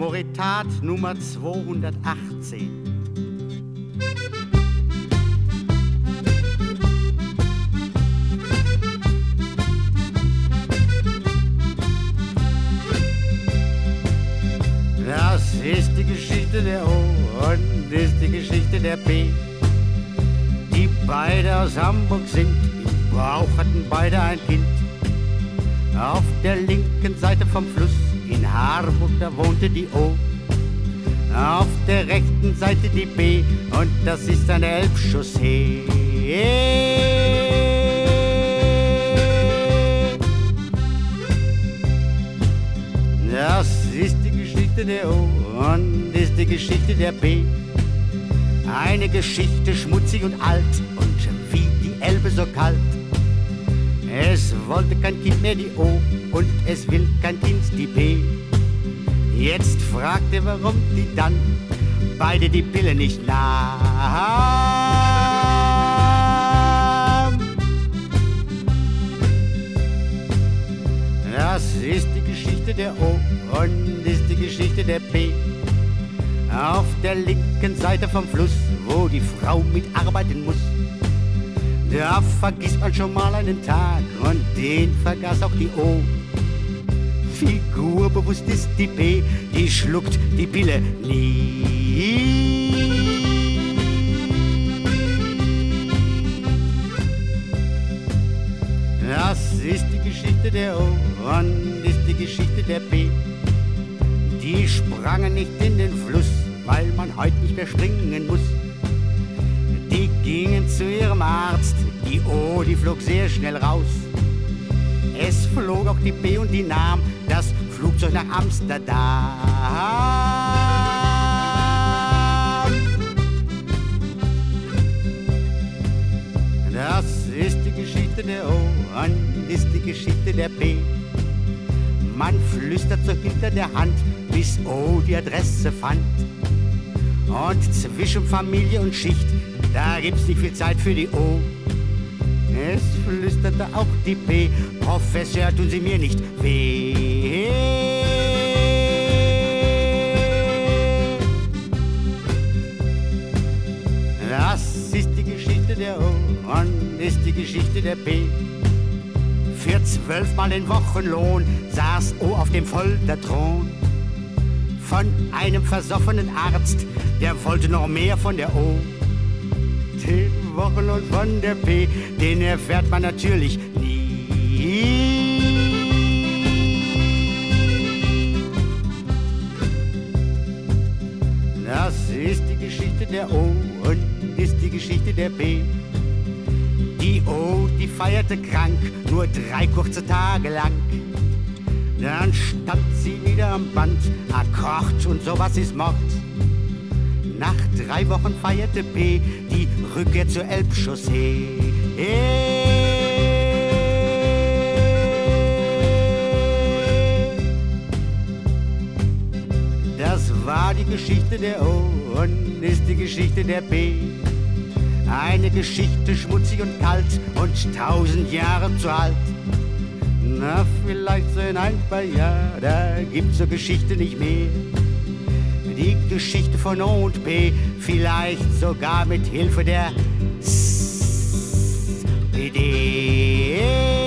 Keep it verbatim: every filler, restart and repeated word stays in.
Moritat Nummer zweihundertachtzehn. Das ist die Geschichte der O und ist die Geschichte der P. Die beide aus Hamburg sind, im Bauch hatten beide ein Kind. Auf der linken Seite vom Fluss in Harburg, da wohnte die O. Auf der rechten Seite die B und das ist eine Elbchaussee. Das ist die Geschichte der O und ist die Geschichte der B. Eine Geschichte schmutzig und alt und wie die Elbe so kalt. Es wollte kein Kind mehr die O und es will kein Kind die P. Jetzt fragt er, warum die dann beide die Pille nicht nahm. Das ist die Geschichte der O und ist die Geschichte der P. Auf der linken Seite vom Fluss, wo die Frau mitarbeiten muss, da vergisst man schon mal einen Tag und den vergaß auch die O. Figurbewusst ist die P, die schluckt die Pille nie. Das ist die Geschichte der O und ist die Geschichte der P. Die sprangen nicht in den Fluss, weil man heute nicht mehr springen muss. Die gingen zu ihrem Arzt, die O, die flog sehr schnell raus. Es flog auch die P und die nahm das Flugzeug nach Amsterdam. Das ist die Geschichte der O und ist die Geschichte der P. Man flüstert so hinter der Hand, bis O die Adresse fand. Und zwischen Familie und Schicht, da gibt's nicht viel Zeit für die O. Es flüsterte auch die P, Professor, tun Sie mir nicht weh. Das ist die Geschichte der O und ist die Geschichte der P. Für zwölfmal den Wochenlohn saß O auf dem Folterthron. Von einem versoffenen Arzt, der wollte noch mehr von der O. Den Wochenlohn von der P, den erfährt man natürlich nie. Das ist die Geschichte der O und ist die Geschichte der P. Die O, die feierte krank, nur drei kurze Tage lang. Dann stand sie wieder am Band, Akkord und sowas ist Mord. Nach drei Wochen feierte P die Rückkehr zur Elbchaussee. Das war die Geschichte der O und ist die Geschichte der P. Eine Geschichte schmutzig und kalt und tausend Jahre zu alt. Na, vielleicht so in ein paar Jahren, da gibt's so Geschichte nicht mehr. Die Geschichte von O und P, vielleicht sogar mit Hilfe der S P D.